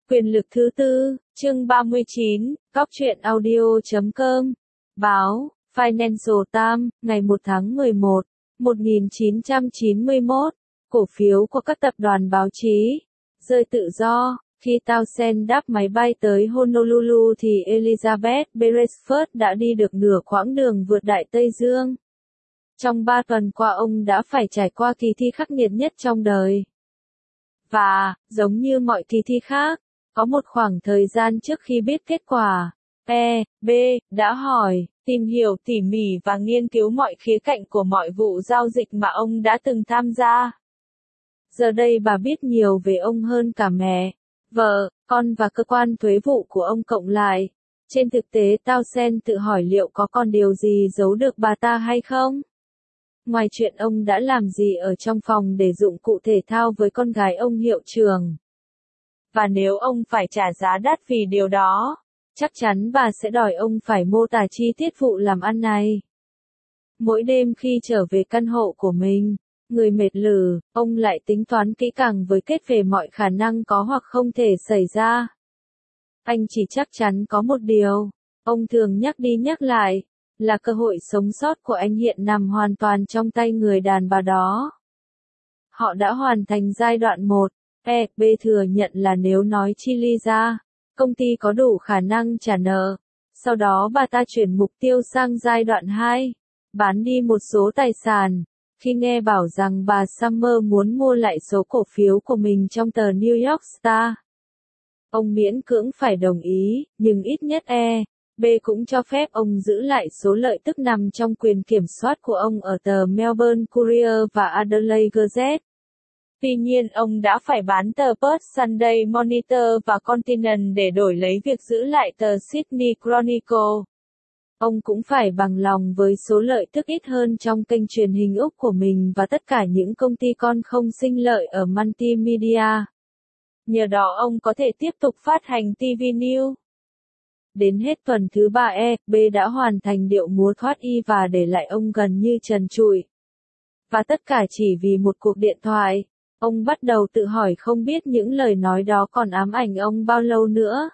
Quyền lực thứ tư, chương 39, Cóc truyện audio.com. Báo, Financial Times, ngày 1 tháng 11, 1991. Cổ phiếu của các tập đoàn báo chí rơi tự do. Khi Townsend đáp máy bay tới Honolulu thì Elizabeth Beresford đã đi được nửa quãng đường vượt Đại Tây Dương. Trong 3 tuần qua ông đã phải trải qua kỳ thi khắc nghiệt nhất trong đời. Và, giống như mọi kỳ thi khác, có một khoảng thời gian trước khi biết kết quả, B đã hỏi, tìm hiểu tỉ mỉ và nghiên cứu mọi khía cạnh của mọi vụ giao dịch mà ông đã từng tham gia. Giờ đây bà biết nhiều về ông hơn cả mẹ, vợ, con và cơ quan thuế vụ của ông cộng lại. Trên thực tế Townsend tự hỏi liệu có còn điều gì giấu được bà ta hay không? Ngoài chuyện ông đã làm gì ở trong phòng để dụng cụ thể thao với con gái ông hiệu trưởng. Và nếu ông phải trả giá đắt vì điều đó, chắc chắn bà sẽ đòi ông phải mô tả chi tiết vụ làm ăn này. Mỗi đêm khi trở về căn hộ của mình, người mệt lử, ông lại tính toán kỹ càng với kết về mọi khả năng có hoặc không thể xảy ra. Anh chỉ chắc chắn có một điều, ông thường nhắc đi nhắc lại, là cơ hội sống sót của anh hiện nằm hoàn toàn trong tay người đàn bà đó. Họ đã hoàn thành giai đoạn 1, B thừa nhận là nếu nói chi ly ra, công ty có đủ khả năng trả nợ. Sau đó bà ta chuyển mục tiêu sang giai đoạn 2, bán đi một số tài sản. Khi nghe bảo rằng bà Summer muốn mua lại số cổ phiếu của mình trong tờ New York Star, ông miễn cưỡng phải đồng ý, nhưng ít nhất B cũng cho phép ông giữ lại số lợi tức nằm trong quyền kiểm soát của ông ở tờ Melbourne Courier và Adelaide Gazette. Tuy nhiên ông đã phải bán tờ Perth Sunday Monitor và Continent để đổi lấy việc giữ lại tờ Sydney Chronicle. Ông cũng phải bằng lòng với số lợi tức ít hơn trong kênh truyền hình Úc của mình và tất cả những công ty con không sinh lợi ở Multimedia. Nhờ đó ông có thể tiếp tục phát hành TV News. Đến hết tuần thứ 3 B đã hoàn thành điệu múa thoát y và để lại ông gần như trần trụi. Và tất cả chỉ vì một cuộc điện thoại. Ông bắt đầu tự hỏi không biết những lời nói đó còn ám ảnh ông bao lâu nữa.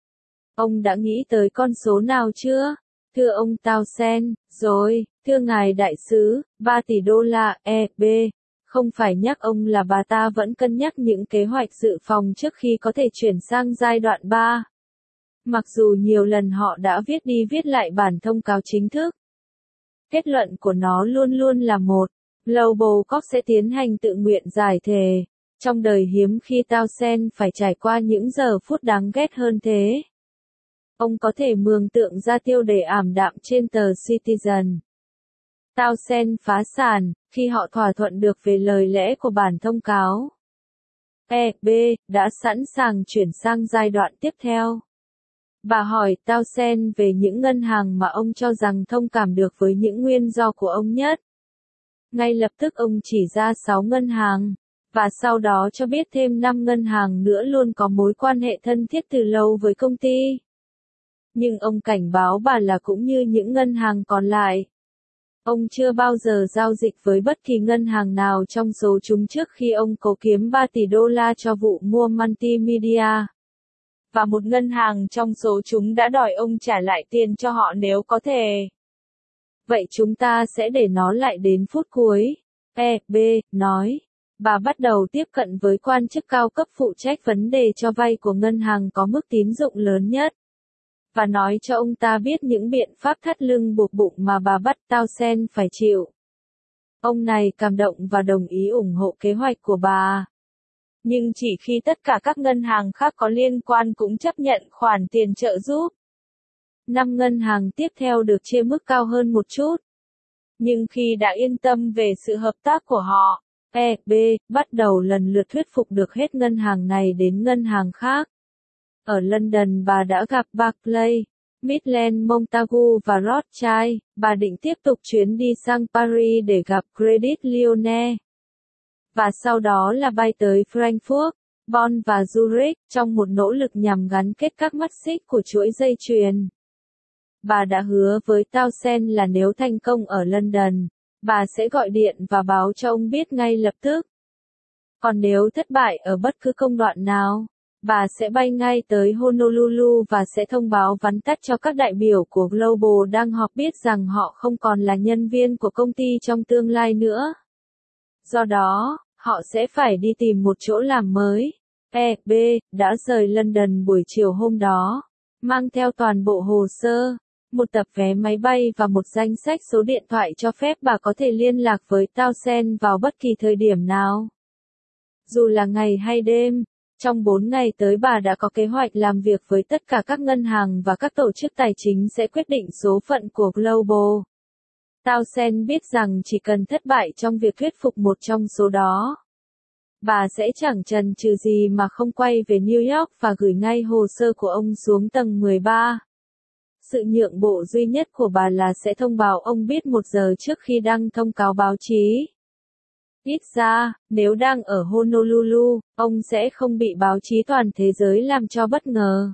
Ông đã nghĩ tới con số nào chưa? Thưa ông Townsend, rồi, thưa ngài đại sứ, 3 tỷ đô la, B. Không phải nhắc ông là bà ta vẫn cân nhắc những kế hoạch dự phòng trước khi có thể chuyển sang giai đoạn 3. Mặc dù nhiều lần họ đã viết đi viết lại bản thông cáo chính thức. Kết luận của nó luôn luôn là một. Global Corp sẽ tiến hành tự nguyện giải thề. Trong đời hiếm khi Townsend phải trải qua những giờ phút đáng ghét hơn thế. Ông có thể mường tượng ra tiêu đề ảm đạm trên tờ Citizen. Townsend phá sản, khi họ thỏa thuận được về lời lẽ của bản thông cáo. B đã sẵn sàng chuyển sang giai đoạn tiếp theo. Bà hỏi Townsend về những ngân hàng mà ông cho rằng thông cảm được với những nguyên do của ông nhất. Ngay lập tức ông chỉ ra 6 ngân hàng, và sau đó cho biết thêm 5 ngân hàng nữa luôn có mối quan hệ thân thiết từ lâu với công ty. Nhưng ông cảnh báo bà là cũng như những ngân hàng còn lại. Ông chưa bao giờ giao dịch với bất kỳ ngân hàng nào trong số chúng trước khi ông cố kiếm 3 tỷ đô la cho vụ mua Multimedia. Và một ngân hàng trong số chúng đã đòi ông trả lại tiền cho họ nếu có thể. Vậy chúng ta sẽ để nó lại đến phút cuối. B nói. Bà bắt đầu tiếp cận với quan chức cao cấp phụ trách vấn đề cho vay của ngân hàng có mức tín dụng lớn nhất. Và nói cho ông ta biết những biện pháp thắt lưng buộc bụng mà bà bắt Townsend phải chịu. Ông này cảm động và đồng ý ủng hộ kế hoạch của bà. Nhưng chỉ khi tất cả các ngân hàng khác có liên quan cũng chấp nhận khoản tiền trợ giúp. 5 ngân hàng tiếp theo được chia mức cao hơn một chút. Nhưng khi đã yên tâm về sự hợp tác của họ, B bắt đầu lần lượt thuyết phục được hết ngân hàng này đến ngân hàng khác. Ở London bà đã gặp Barclays, Midland Montagu và Rothschild. Bà định tiếp tục chuyến đi sang Paris để gặp Credit Lyonnais. Và sau đó là bay tới Frankfurt, Bonn và Zurich trong một nỗ lực nhằm gắn kết các mắt xích của chuỗi dây chuyền. Bà đã hứa với Townsend là nếu thành công ở London, bà sẽ gọi điện và báo cho ông biết ngay lập tức. Còn nếu thất bại ở bất cứ công đoạn nào, Bà sẽ bay ngay tới Honolulu và sẽ thông báo vắn tắt cho các đại biểu của Global đang họp biết rằng họ không còn là nhân viên của công ty trong tương lai nữa. Do đó, họ sẽ phải đi tìm một chỗ làm mới. EB đã rời London buổi chiều hôm đó, mang theo toàn bộ hồ sơ, một tập vé máy bay và một danh sách số điện thoại cho phép bà có thể liên lạc với Townsend vào bất kỳ thời điểm nào. Dù là ngày hay đêm, trong 4 ngày tới bà đã có kế hoạch làm việc với tất cả các ngân hàng và các tổ chức tài chính sẽ quyết định số phận của Global. Townsend biết rằng chỉ cần thất bại trong việc thuyết phục một trong số đó, bà sẽ chẳng chần chừ gì mà không quay về New York và gửi ngay hồ sơ của ông xuống tầng 13. Sự nhượng bộ duy nhất của bà là sẽ thông báo ông biết 1 giờ trước khi đăng thông cáo báo chí. Ít ra, nếu đang ở Honolulu, ông sẽ không bị báo chí toàn thế giới làm cho bất ngờ.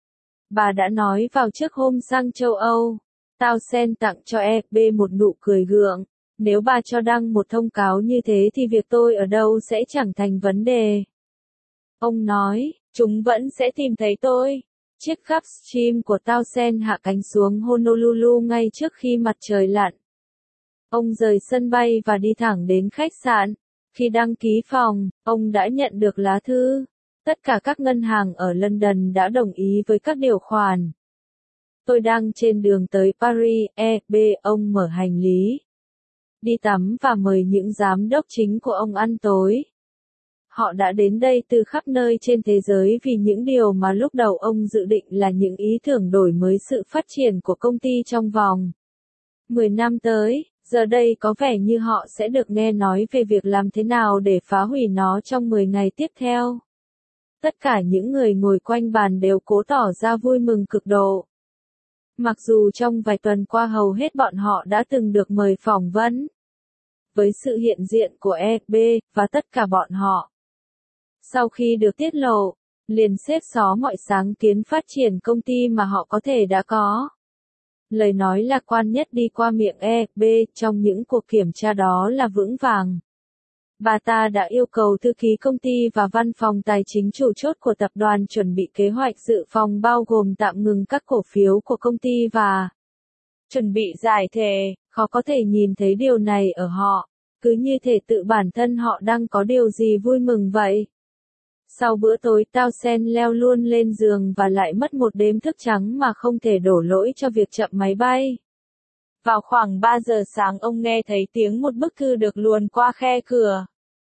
Bà đã nói vào trước hôm sang châu Âu. Townsend tặng cho EB một nụ cười gượng. Nếu bà cho đăng một thông cáo như thế thì việc tôi ở đâu sẽ chẳng thành vấn đề. Ông nói, chúng vẫn sẽ tìm thấy tôi. Chiếc Gulfstream của Townsend hạ cánh xuống Honolulu ngay trước khi mặt trời lặn. Ông rời sân bay và đi thẳng đến khách sạn. Khi đăng ký phòng, ông đã nhận được lá thư. Tất cả các ngân hàng ở London đã đồng ý với các điều khoản. Tôi đang trên đường tới Paris, EB, ông mở hành lý. Đi tắm và mời những giám đốc chính của ông ăn tối. Họ đã đến đây từ khắp nơi trên thế giới vì những điều mà lúc đầu ông dự định là những ý tưởng đổi mới sự phát triển của công ty trong vòng 10 năm tới. Giờ đây có vẻ như họ sẽ được nghe nói về việc làm thế nào để phá hủy nó trong 10 ngày tiếp theo. Tất cả những người ngồi quanh bàn đều cố tỏ ra vui mừng cực độ. Mặc dù trong vài tuần qua hầu hết bọn họ đã từng được mời phỏng vấn. Với sự hiện diện của EB, và tất cả bọn họ, sau khi được tiết lộ, liền xếp xó mọi sáng kiến phát triển công ty mà họ có thể đã có. Lời nói lạc quan nhất đi qua miệng EB trong những cuộc kiểm tra đó là vững vàng. Bà ta đã yêu cầu thư ký công ty và văn phòng tài chính chủ chốt của tập đoàn chuẩn bị kế hoạch dự phòng bao gồm tạm ngừng các cổ phiếu của công ty và chuẩn bị giải thể. Khó có thể nhìn thấy điều này ở họ, cứ như thể tự bản thân họ đang có điều gì vui mừng vậy. Sau bữa tối Townsend leo luôn lên giường và lại mất một đêm thức trắng mà không thể đổ lỗi cho việc chậm máy bay. Vào khoảng 3 giờ sáng ông nghe thấy tiếng một bức thư được luồn qua khe cửa.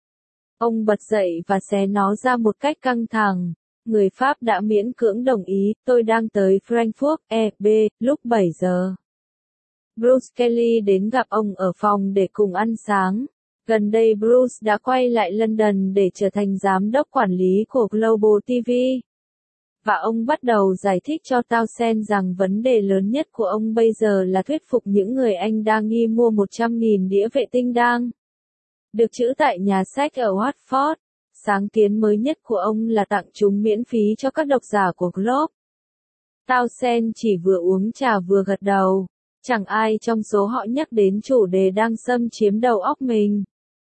Ông bật dậy và xé nó ra một cách căng thẳng. Người Pháp đã miễn cưỡng đồng ý, tôi đang tới Frankfurt, EB, lúc 7 giờ. Bruce Kelly đến gặp ông ở phòng để cùng ăn sáng. Gần đây Bruce đã quay lại London để trở thành giám đốc quản lý của Global TV. Và ông bắt đầu giải thích cho Townsend rằng vấn đề lớn nhất của ông bây giờ là thuyết phục những người Anh đang nghi mua 100.000 đĩa vệ tinh đang được trữ tại nhà sách ở Watford. Sáng kiến mới nhất của ông là tặng chúng miễn phí cho các độc giả của Globe. Townsend chỉ vừa uống trà vừa gật đầu. Chẳng ai trong số họ nhắc đến chủ đề đang xâm chiếm đầu óc mình.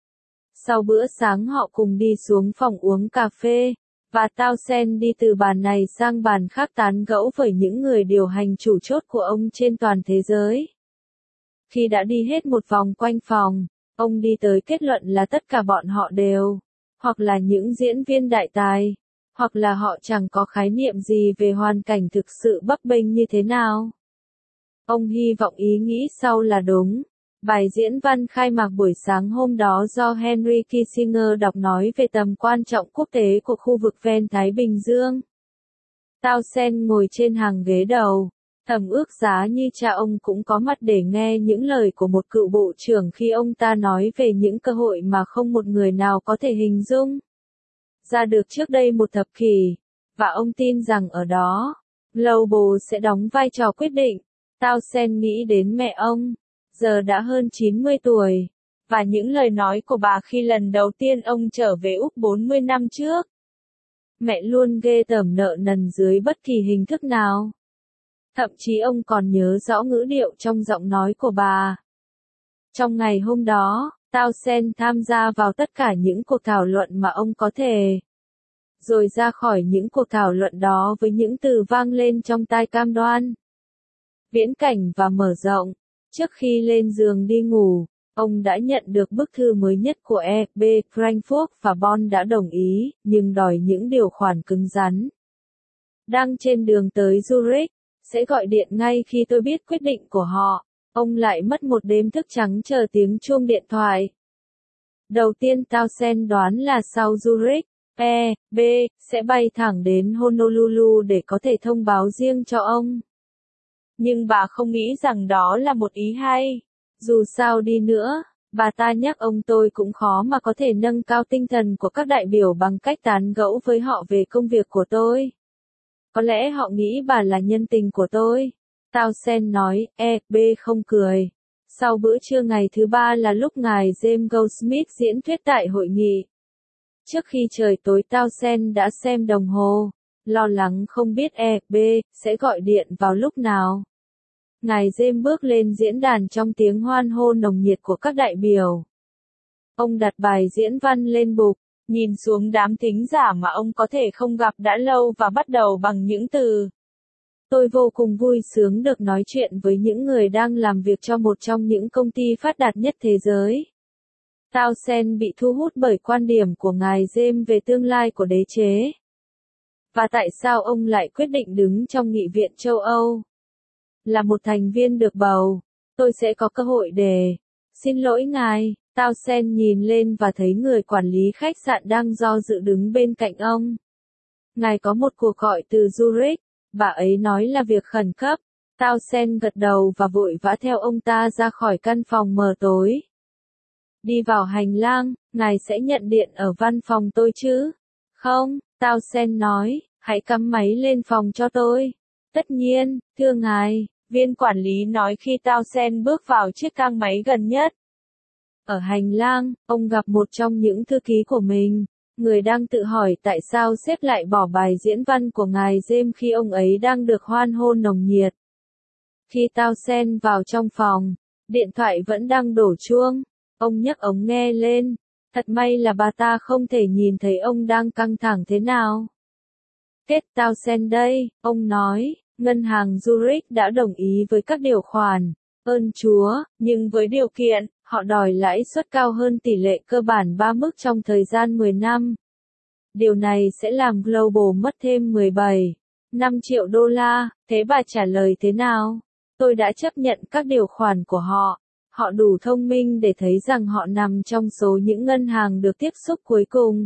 Sau bữa sáng họ cùng đi xuống phòng uống cà phê, và Townsend đi từ bàn này sang bàn khác tán gẫu với những người điều hành chủ chốt của ông trên toàn thế giới. Khi đã đi hết một vòng quanh phòng, ông đi tới kết luận là tất cả bọn họ đều, hoặc là những diễn viên đại tài, hoặc là họ chẳng có khái niệm gì về hoàn cảnh thực sự bấp bênh như thế nào. Ông hy vọng ý nghĩ sau là đúng. Bài diễn văn khai mạc buổi sáng hôm đó do Henry Kissinger đọc nói về tầm quan trọng quốc tế của khu vực ven Thái Bình Dương. Townsend ngồi trên hàng ghế đầu, thầm ước giá như cha ông cũng có mặt để nghe những lời của một cựu bộ trưởng khi ông ta nói về những cơ hội mà không một người nào có thể hình dung ra được trước đây một thập kỷ, và ông tin rằng ở đó, Global sẽ đóng vai trò quyết định. Townsend nghĩ đến mẹ ông, giờ đã hơn 90 tuổi, và những lời nói của bà khi lần đầu tiên ông trở về Úc 40 năm trước. Mẹ luôn ghê tởm nợ nần dưới bất kỳ hình thức nào. Thậm chí ông còn nhớ rõ ngữ điệu trong giọng nói của bà. Trong ngày hôm đó, Townsend tham gia vào tất cả những cuộc thảo luận mà ông có thể. rồi ra khỏi những cuộc thảo luận đó với những từ vang lên trong tai cam đoan, viễn cảnh và mở rộng. Trước khi lên giường đi ngủ, ông đã nhận được bức thư mới nhất của EB Frankfurt và Bonn đã đồng ý, nhưng đòi những điều khoản cứng rắn. Đang trên đường tới Zurich, sẽ gọi điện ngay khi tôi biết quyết định của họ. Ông lại mất một đêm thức trắng chờ tiếng chuông điện thoại. Đầu tiên Townsend đoán là sau Zurich, EB sẽ bay thẳng đến Honolulu để có thể thông báo riêng cho ông. Nhưng bà không nghĩ rằng đó là một ý hay. Dù sao đi nữa, bà ta nhắc ông tôi cũng khó mà có thể nâng cao tinh thần của các đại biểu bằng cách tán gẫu với họ về công việc của tôi. Có lẽ họ nghĩ bà là nhân tình của tôi. Townsend nói, EB không cười. Sau bữa trưa ngày thứ ba là lúc ngài James Goldsmith diễn thuyết tại hội nghị. Trước khi trời tối Townsend đã xem đồng hồ, lo lắng không biết EB sẽ gọi điện vào lúc nào. Ngài James bước lên diễn đàn trong tiếng hoan hô nồng nhiệt của các đại biểu. Ông đặt bài diễn văn lên bục, nhìn xuống đám thính giả mà ông có thể không gặp đã lâu và bắt đầu bằng những từ. Tôi vô cùng vui sướng được nói chuyện với những người đang làm việc cho một trong những công ty phát đạt nhất thế giới. Townsend bị thu hút bởi quan điểm của ngài James về tương lai của đế chế. Và tại sao ông lại quyết định đứng trong Nghị viện châu Âu? Là một thành viên được bầu, tôi sẽ có cơ hội để... Xin lỗi ngài, Townsend nhìn lên và thấy người quản lý khách sạn đang do dự đứng bên cạnh ông. Ngài có một cuộc gọi từ Zurich, bà ấy nói là việc khẩn cấp. Townsend gật đầu và vội vã theo ông ta ra khỏi căn phòng mờ tối. Đi vào hành lang, ngài sẽ nhận điện ở văn phòng tôi chứ? Không, Townsend nói, hãy cắm máy lên phòng cho tôi. Tất nhiên, thưa ngài, viên quản lý nói khi Townsend bước vào chiếc thang máy gần nhất. Ở hành lang, ông gặp một trong những thư ký của mình, người đang tự hỏi tại sao sếp lại bỏ bài diễn văn của ngài James khi ông ấy đang được hoan hô nồng nhiệt. Khi Townsend vào trong phòng, điện thoại vẫn đang đổ chuông. Ông nhấc ống nghe lên. Thật may là bà ta không thể nhìn thấy ông đang căng thẳng thế nào. Kết Townsend đây, ông nói, ngân hàng Zurich đã đồng ý với các điều khoản. Ơn Chúa, nhưng với điều kiện, họ đòi lãi suất cao hơn tỷ lệ cơ bản 3 mức trong thời gian 10 năm. Điều này sẽ làm Global mất thêm 17,5 triệu đô la, thế bà trả lời thế nào? Tôi đã chấp nhận các điều khoản của họ. Họ đủ thông minh để thấy rằng họ nằm trong số những ngân hàng được tiếp xúc cuối cùng.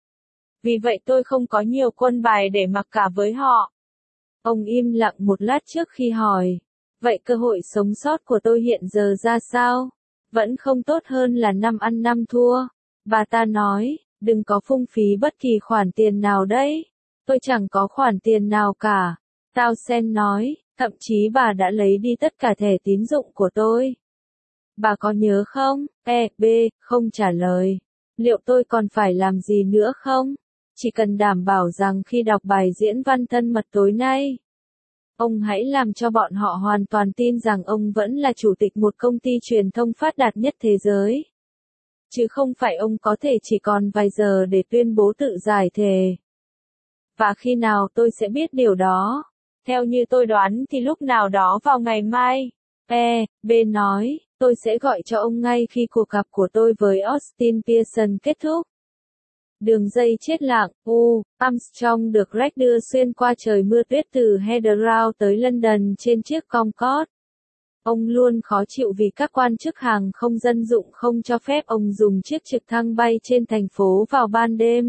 Vì vậy tôi không có nhiều quân bài để mặc cả với họ. Ông im lặng một lát trước khi hỏi. Vậy cơ hội sống sót của tôi hiện giờ ra sao? Vẫn không tốt hơn là năm ăn năm thua. Bà ta nói, đừng có phung phí bất kỳ khoản tiền nào đấy. Tôi chẳng có khoản tiền nào cả. Townsend nói, thậm chí bà đã lấy đi tất cả thẻ tín dụng của tôi. Bà có nhớ không? EB không trả lời. Liệu tôi còn phải làm gì nữa không? Chỉ cần đảm bảo rằng khi đọc bài diễn văn thân mật tối nay, ông hãy làm cho bọn họ hoàn toàn tin rằng ông vẫn là chủ tịch một công ty truyền thông phát đạt nhất thế giới. Chứ không phải ông có thể chỉ còn vài giờ để tuyên bố tự giải thể. Và khi nào tôi sẽ biết điều đó? Theo như tôi đoán thì lúc nào đó vào ngày mai. B nói, tôi sẽ gọi cho ông ngay khi cuộc gặp của tôi với Austin Pearson kết thúc. Đường dây chết lặng, Armstrong được Greg đưa xuyên qua trời mưa tuyết từ Heathrow tới London trên chiếc Concorde. Ông luôn khó chịu vì các quan chức hàng không dân dụng không cho phép ông dùng chiếc trực thăng bay trên thành phố vào ban đêm.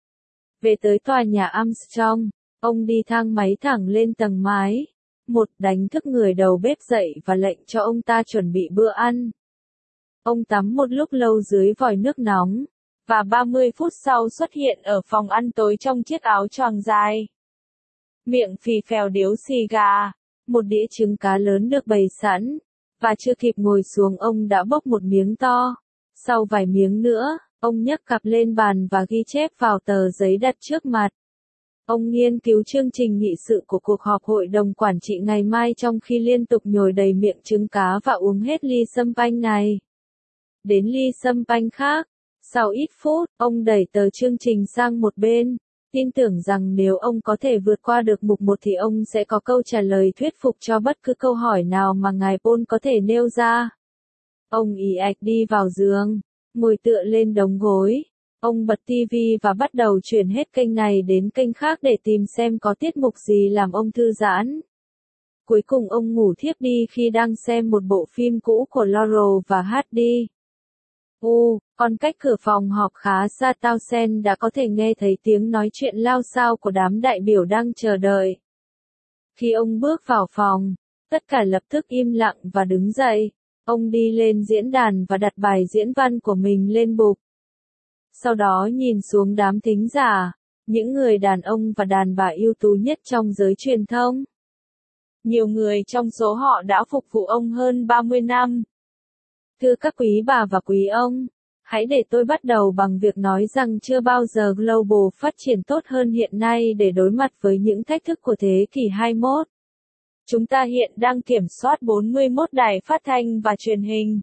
Về tới tòa nhà Armstrong, ông đi thang máy thẳng lên tầng mái. Đánh thức người đầu bếp dậy và lệnh cho ông ta chuẩn bị bữa ăn. Ông tắm một lúc lâu dưới vòi nước nóng, và 30 phút sau xuất hiện ở phòng ăn tối trong chiếc áo choàng dài. Miệng phì phèo điếu xì gà, một đĩa trứng cá lớn được bày sẵn, và chưa kịp ngồi xuống ông đã bốc một miếng to. Sau vài miếng nữa, ông nhấc cặp lên bàn và ghi chép vào tờ giấy đặt trước mặt. Ông nghiên cứu chương trình nghị sự của cuộc họp hội đồng quản trị ngày mai trong khi liên tục nhồi đầy miệng trứng cá và uống hết ly sâm panh này đến ly sâm panh khác. Sau ít phút, ông đẩy tờ chương trình sang một bên, Tin tưởng rằng nếu ông có thể vượt qua được mục 1 thì ông sẽ có câu trả lời thuyết phục cho bất cứ câu hỏi nào mà ngài Paul có thể nêu ra. Ông ì ạch đi vào giường, ngồi tựa lên đống gối. Ông bật tivi và bắt đầu chuyển hết kênh này đến kênh khác để tìm xem có tiết mục gì làm ông thư giãn. Cuối cùng ông ngủ thiếp đi khi đang xem một bộ phim cũ của Laurel và Hardy. Còn cách cửa phòng họp khá xa, Townsend đã có thể nghe thấy tiếng nói chuyện lao xao của đám đại biểu đang chờ đợi. Khi ông bước vào phòng, tất cả lập tức im lặng và đứng dậy. Ông đi lên diễn đàn và đặt bài diễn văn của mình lên bục. Sau đó nhìn xuống đám thính giả, những người đàn ông và đàn bà ưu tú nhất trong giới truyền thông. Nhiều người trong số họ đã phục vụ ông hơn 30 năm. Thưa các quý bà và quý ông, hãy để tôi bắt đầu bằng việc nói rằng chưa bao giờ Global phát triển tốt hơn hiện nay để đối mặt với những thách thức của thế kỷ 21. Chúng ta hiện đang kiểm soát 41 đài phát thanh và truyền hình,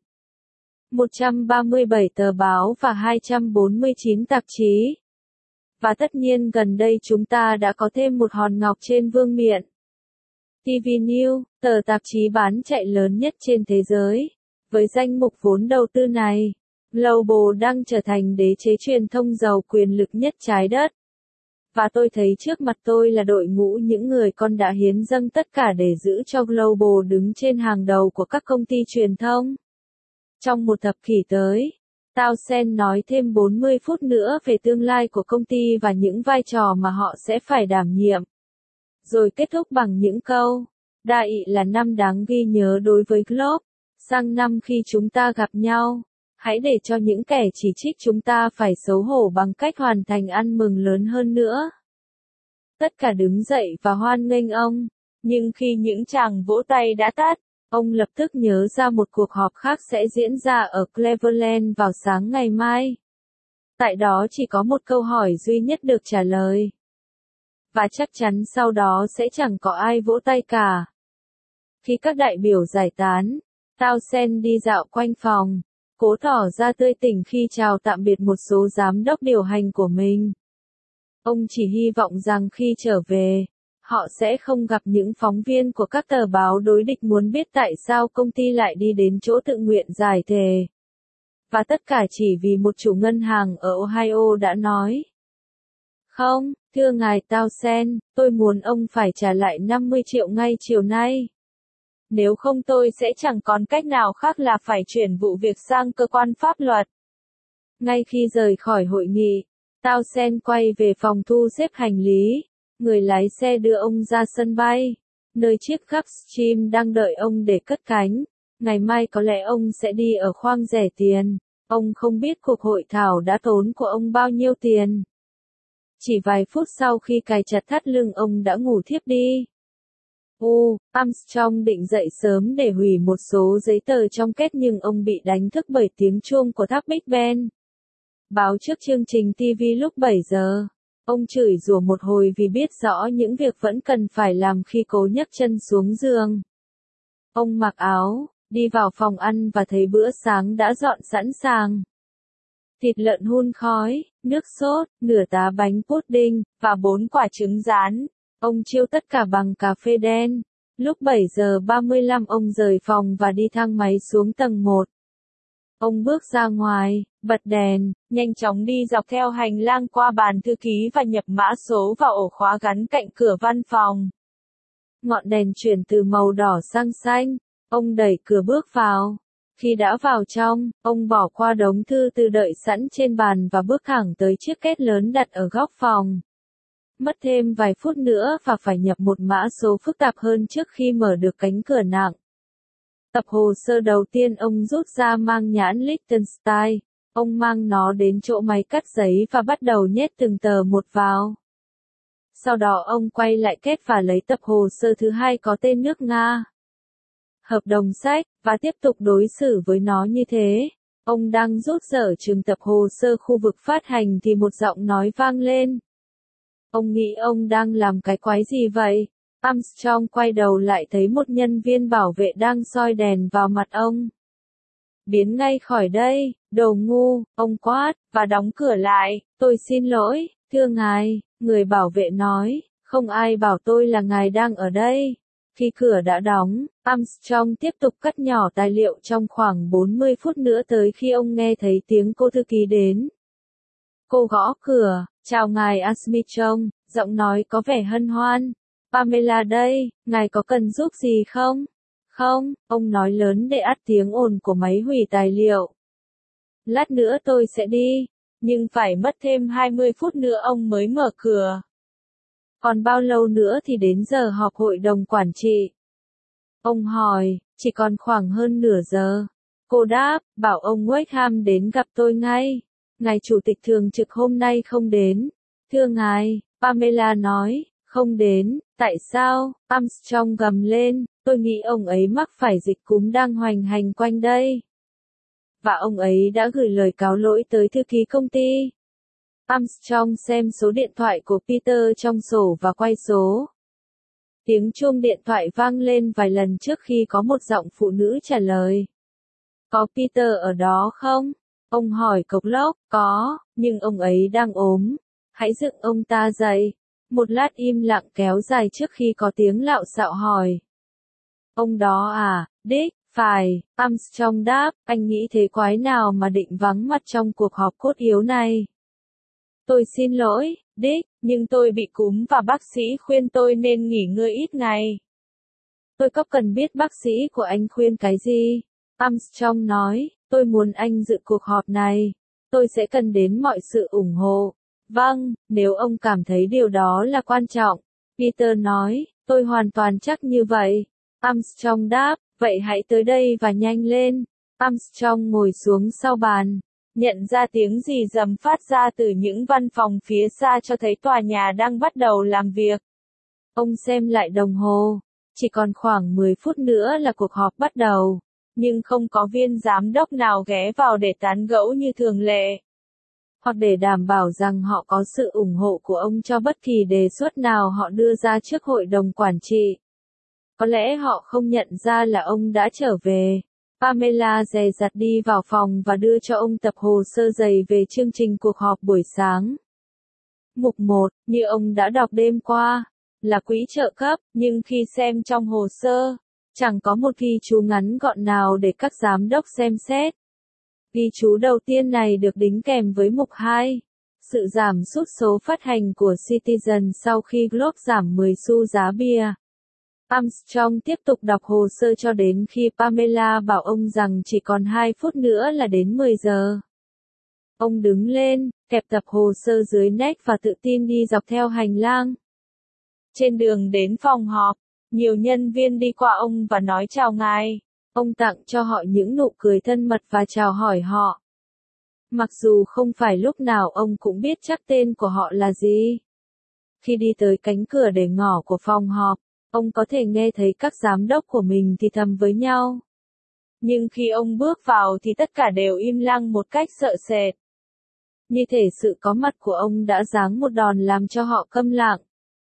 137 tờ báo và 249 tạp chí. Và tất nhiên gần đây chúng ta đã có thêm một hòn ngọc trên vương miện. TV News, tờ tạp chí bán chạy lớn nhất trên thế giới. Với danh mục vốn đầu tư này, Global đang trở thành đế chế truyền thông giàu quyền lực nhất trái đất. Và tôi thấy trước mặt tôi là đội ngũ những người con đã hiến dâng tất cả để giữ cho Global đứng trên hàng đầu của các công ty truyền thông. Trong một thập kỷ tới, Townsend nói thêm 40 phút nữa về tương lai của công ty và những vai trò mà họ sẽ phải đảm nhiệm. Rồi kết thúc bằng những câu, đại là năm đáng ghi nhớ đối với Globe. Sang năm khi chúng ta gặp nhau, hãy để cho những kẻ chỉ trích chúng ta phải xấu hổ bằng cách hoàn thành ăn mừng lớn hơn nữa. Tất cả đứng dậy và hoan nghênh ông, nhưng khi những tràng vỗ tay đã tắt, ông lập tức nhớ ra một cuộc họp khác sẽ diễn ra ở Cleveland vào sáng ngày mai. Tại đó chỉ có một câu hỏi duy nhất được trả lời. Và chắc chắn sau đó sẽ chẳng có ai vỗ tay cả. Khi các đại biểu giải tán, Townsend đi dạo quanh phòng, cố tỏ ra tươi tỉnh khi chào tạm biệt một số giám đốc điều hành của mình. Ông chỉ hy vọng rằng khi trở về, họ sẽ không gặp những phóng viên của các tờ báo đối địch muốn biết tại sao công ty lại đi đến chỗ tự nguyện giải thể. Và tất cả chỉ vì một chủ ngân hàng ở Ohio đã nói. Không, thưa ngài Townsend, tôi muốn ông phải trả lại 50 triệu ngay chiều nay. Nếu không tôi sẽ chẳng còn cách nào khác là phải chuyển vụ việc sang cơ quan pháp luật. Ngay khi rời khỏi hội nghị, Townsend quay về phòng thu xếp hành lý. Người lái xe đưa ông ra sân bay, nơi chiếc Gulfstream đang đợi ông để cất cánh. Ngày mai có lẽ ông sẽ đi ở khoang rẻ tiền. Ông không biết cuộc hội thảo đã tốn của ông bao nhiêu tiền. Chỉ vài phút sau khi cài chặt thắt lưng ông đã ngủ thiếp đi. Armstrong định dậy sớm để hủy một số giấy tờ trong két nhưng ông bị đánh thức bởi tiếng chuông của tháp Big Ben. Báo trước chương trình TV lúc 7 giờ. Ông chửi rủa một hồi vì biết rõ những việc vẫn cần phải làm khi cố nhấc chân xuống giường. Ông mặc áo, đi vào phòng ăn và thấy bữa sáng đã dọn sẵn sàng. Thịt lợn hun khói, nước sốt, nửa tá bánh pudding, và 4 quả trứng rán. Ông chiêu tất cả bằng cà phê đen. Lúc 7 giờ 35 ông rời phòng và đi thang máy xuống tầng 1. Ông bước ra ngoài, bật đèn, nhanh chóng đi dọc theo hành lang qua bàn thư ký và nhập mã số vào ổ khóa gắn cạnh cửa văn phòng. Ngọn đèn chuyển từ màu đỏ sang xanh, ông đẩy cửa bước vào. Khi đã vào trong, ông bỏ qua đống thư từ đợi sẵn trên bàn và bước thẳng tới chiếc két lớn đặt ở góc phòng. Mất thêm vài phút nữa và phải nhập một mã số phức tạp hơn trước khi mở được cánh cửa nặng. Tập hồ sơ đầu tiên ông rút ra mang nhãn Liechtenstein. Ông mang nó đến chỗ máy cắt giấy và bắt đầu nhét từng tờ một vào. Sau đó ông quay lại két và lấy tập hồ sơ thứ hai có tên nước Nga. Hợp đồng sách, và tiếp tục đối xử với nó như thế. Ông đang rút dở chừng tập hồ sơ khu vực phát hành thì một giọng nói vang lên. Ông nghĩ ông đang làm cái quái gì vậy? Armstrong quay đầu lại thấy một nhân viên bảo vệ đang soi đèn vào mặt ông. Biến ngay khỏi đây, đồ ngu, ông quát, và đóng cửa lại. Tôi xin lỗi, thưa ngài, Người bảo vệ nói, không ai bảo tôi là ngài đang ở đây. Khi cửa đã đóng, Armstrong tiếp tục cắt nhỏ tài liệu trong khoảng 40 phút nữa tới khi ông nghe thấy tiếng cô thư ký đến. Cô gõ cửa, chào ngài Armstrong, giọng nói có vẻ hân hoan. Pamela đây, ngài có cần giúp gì không? Không, ông nói lớn để át tiếng ồn của máy hủy tài liệu. Lát nữa tôi sẽ đi, nhưng phải mất thêm 20 phút nữa ông mới mở cửa. Còn bao lâu nữa thì đến giờ họp hội đồng quản trị? Ông hỏi, chỉ còn khoảng hơn nửa giờ. Cô đáp, bảo ông Wakeham đến gặp tôi ngay. Ngài chủ tịch thường trực hôm nay không đến. Thưa ngài, Pamela nói, không đến, tại sao? Armstrong gầm lên, tôi nghĩ ông ấy mắc phải dịch cúm đang hoành hành quanh đây. Và ông ấy đã gửi lời cáo lỗi tới thư ký công ty. Armstrong xem số điện thoại của Peter trong sổ và quay số. Tiếng chuông điện thoại vang lên vài lần trước khi có một giọng phụ nữ trả lời. Có Peter ở đó không? Ông hỏi cộc lốc, có, nhưng ông ấy đang ốm. Hãy dựng ông ta dậy. Một lát im lặng kéo dài trước khi có tiếng lạo xạo hỏi. Ông đó à, Dick, phải, Armstrong đáp, anh nghĩ thế quái nào mà định vắng mặt trong cuộc họp cốt yếu này. Tôi xin lỗi, Dick, nhưng tôi bị cúm và bác sĩ khuyên tôi nên nghỉ ngơi ít ngày. Tôi có cần biết bác sĩ của anh khuyên cái gì? Armstrong nói, tôi muốn anh dự cuộc họp này. Tôi sẽ cần đến mọi sự ủng hộ. Vâng, nếu ông cảm thấy điều đó là quan trọng. Peter nói, tôi hoàn toàn chắc như vậy. Armstrong đáp, vậy hãy tới đây và nhanh lên. Armstrong ngồi xuống sau bàn. Nhận ra tiếng rì rầm phát ra từ những văn phòng phía xa cho thấy tòa nhà đang bắt đầu làm việc. Ông xem lại đồng hồ. Chỉ còn khoảng 10 phút nữa là cuộc họp bắt đầu. Nhưng không có viên giám đốc nào ghé vào để tán gẫu như thường lệ. Hoặc để đảm bảo rằng họ có sự ủng hộ của ông cho bất kỳ đề xuất nào họ đưa ra trước hội đồng quản trị. Có lẽ họ không nhận ra là ông đã trở về. Pamela dè dặt đi vào phòng và đưa cho ông tập hồ sơ dày về chương trình cuộc họp buổi sáng. Mục 1, như ông đã đọc đêm qua, là quỹ trợ cấp, nhưng khi xem trong hồ sơ, chẳng có một ghi chú ngắn gọn nào để các giám đốc xem xét. Ghi chú đầu tiên này được đính kèm với mục 2, sự giảm sút số phát hành của Citizen sau khi Globe giảm 10 xu giá bia. Armstrong tiếp tục đọc hồ sơ cho đến khi Pamela bảo ông rằng chỉ còn 2 phút nữa là đến 10 giờ. Ông đứng lên, kẹp tập hồ sơ dưới nách và tự tin đi dọc theo hành lang. Trên đường đến phòng họp, nhiều nhân viên đi qua ông và nói chào ngài. Ông tặng cho họ những nụ cười thân mật và chào hỏi họ. Mặc dù không phải lúc nào ông cũng biết chắc tên của họ là gì. Khi đi tới cánh cửa để ngỏ của phòng họp, ông có thể nghe thấy các giám đốc của mình thì thầm với nhau. Nhưng khi ông bước vào thì tất cả đều im lặng một cách sợ sệt. Như thể sự có mặt của ông đã giáng một đòn làm cho họ câm lặng.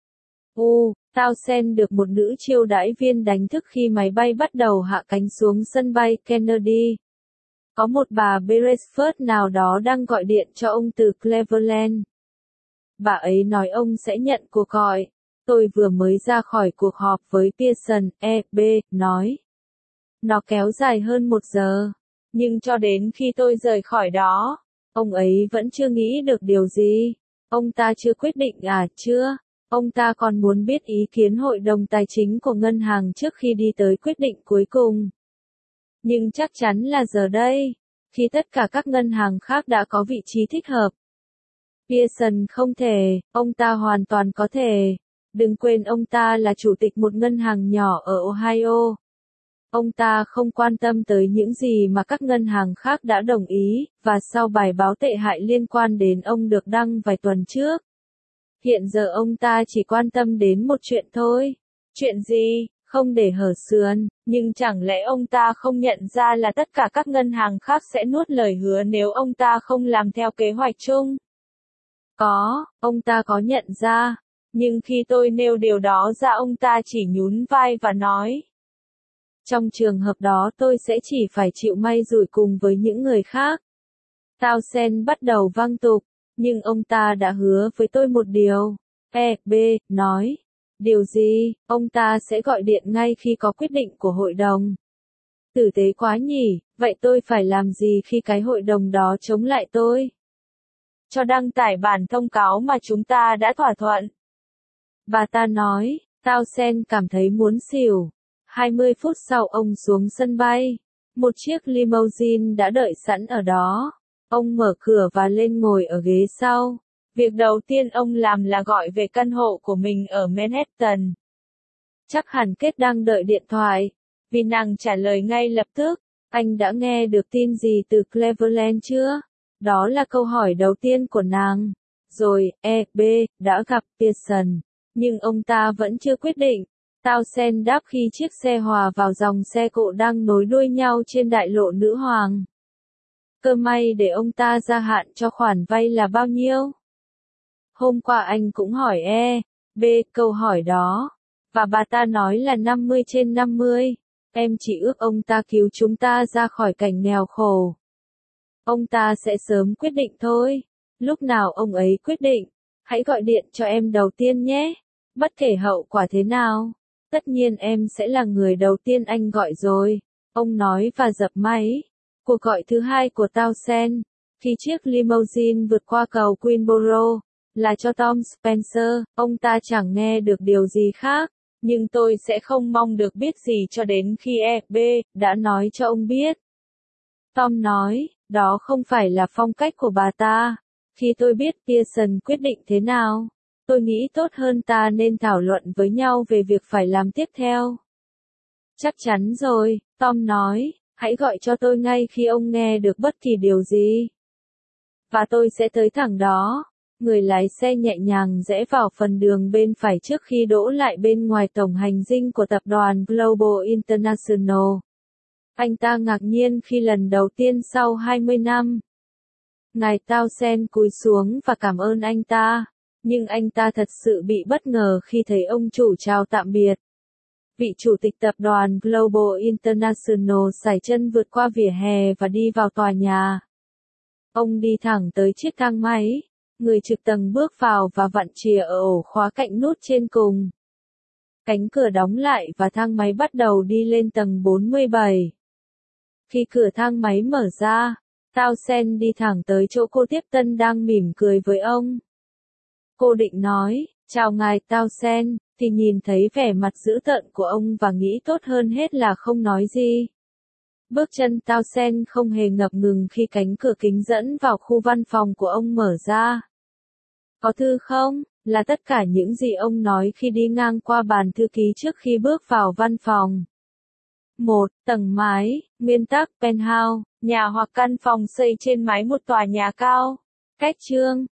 Townsend được một nữ chiêu đãi viên đánh thức khi máy bay bắt đầu hạ cánh xuống sân bay Kennedy. Có một bà Beresford nào đó đang gọi điện cho ông từ Cleveland. Bà ấy nói ông sẽ nhận cuộc gọi. Tôi vừa mới ra khỏi cuộc họp với Pearson, E.B., nói. Nó kéo dài hơn 1 giờ. Nhưng cho đến khi tôi rời khỏi đó, ông ấy vẫn chưa nghĩ được điều gì. Ông ta chưa quyết định à, chưa? Ông ta còn muốn biết ý kiến hội đồng tài chính của ngân hàng trước khi đi tới quyết định cuối cùng. Nhưng chắc chắn là giờ đây, khi tất cả các ngân hàng khác đã có vị trí thích hợp. Pearson không thể, ông ta hoàn toàn có thể. Đừng quên ông ta là chủ tịch một ngân hàng nhỏ ở Ohio. Ông ta không quan tâm tới những gì mà các ngân hàng khác đã đồng ý, và sau bài báo tệ hại liên quan đến ông được đăng vài tuần trước. Hiện giờ ông ta chỉ quan tâm đến một chuyện thôi. Chuyện gì? Không để hở sườn, nhưng chẳng lẽ ông ta không nhận ra là tất cả các ngân hàng khác sẽ nuốt lời hứa nếu ông ta không làm theo kế hoạch chung? Có, ông ta có nhận ra. Nhưng khi tôi nêu điều đó ra ông ta chỉ nhún vai và nói. Trong trường hợp đó tôi sẽ chỉ phải chịu may rủi cùng với những người khác. Townsend bắt đầu văng tục, nhưng ông ta đã hứa với tôi một điều. B nói. Điều gì? Ông ta sẽ gọi điện ngay khi có quyết định của hội đồng. Tử tế quá nhỉ, vậy tôi phải làm gì khi cái hội đồng đó chống lại tôi? Cho đăng tải bản thông cáo mà chúng ta đã thỏa thuận. Bà ta nói, Townsend cảm thấy muốn xỉu. 20 phút sau ông xuống sân bay. Một chiếc limousine đã đợi sẵn ở đó. Ông mở cửa và lên ngồi ở ghế sau. Việc đầu tiên ông làm là gọi về căn hộ của mình ở Manhattan. Chắc hẳn Kate đang đợi điện thoại. Vì nàng trả lời ngay lập tức. Anh đã nghe được tin gì từ Cleveland chưa? Đó là câu hỏi đầu tiên của nàng. Rồi, B đã gặp Pearson. Nhưng ông ta vẫn chưa quyết định. Townsend đáp khi chiếc xe hòa vào dòng xe cộ đang nối đuôi nhau trên đại lộ Nữ Hoàng. Cơ may để ông ta gia hạn cho khoản vay là bao nhiêu? Hôm qua anh cũng hỏi B câu hỏi đó. Và bà ta nói là 50/50. Em chỉ ước ông ta cứu chúng ta ra khỏi cảnh nghèo khổ. Ông ta sẽ sớm quyết định thôi. Lúc nào ông ấy quyết định, hãy gọi điện cho em đầu tiên nhé. Bất kể hậu quả thế nào, tất nhiên em sẽ là người đầu tiên anh gọi rồi. Ông nói và dập máy. Cuộc gọi thứ hai của Townsend, khi chiếc limousine vượt qua cầu Queenborough, là cho Tom Spencer. Ông ta chẳng nghe được điều gì khác. Nhưng tôi sẽ không mong được biết gì cho đến khi B đã nói cho ông biết. Tom nói, đó không phải là phong cách của bà ta. Khi tôi biết Pearson quyết định thế nào, tôi nghĩ tốt hơn ta nên thảo luận với nhau về việc phải làm tiếp theo. Chắc chắn rồi, Tom nói, hãy gọi cho tôi ngay khi ông nghe được bất kỳ điều gì. Và tôi sẽ tới thẳng đó. Người lái xe nhẹ nhàng rẽ vào phần đường bên phải trước khi đỗ lại bên ngoài tổng hành dinh của tập đoàn Global International. Anh ta ngạc nhiên khi lần đầu tiên sau 20 năm. Ngài Townsend cúi xuống và cảm ơn anh ta. Nhưng anh ta thật sự bị bất ngờ khi thấy ông chủ chào tạm biệt. Vị chủ tịch tập đoàn Global International sải chân vượt qua vỉa hè và đi vào tòa nhà. Ông đi thẳng tới chiếc thang máy. Người trực tầng bước vào và vặn chìa ở ổ khóa cạnh nút trên cùng. Cánh cửa đóng lại và thang máy bắt đầu đi lên tầng 47. Khi cửa thang máy mở ra, Townsend đi thẳng tới chỗ cô tiếp tân đang mỉm cười với ông. Cô định nói, chào ngài Townsend, thì nhìn thấy vẻ mặt dữ tợn của ông và nghĩ tốt hơn hết là không nói gì. Bước chân Townsend không hề ngập ngừng khi cánh cửa kính dẫn vào khu văn phòng của ông mở ra. Có thư không? Là tất cả những gì ông nói khi đi ngang qua bàn thư ký trước khi bước vào văn phòng. 1. Tầng mái, nguyên tắc penthouse, nhà hoặc căn phòng xây trên mái một tòa nhà cao. Cách chương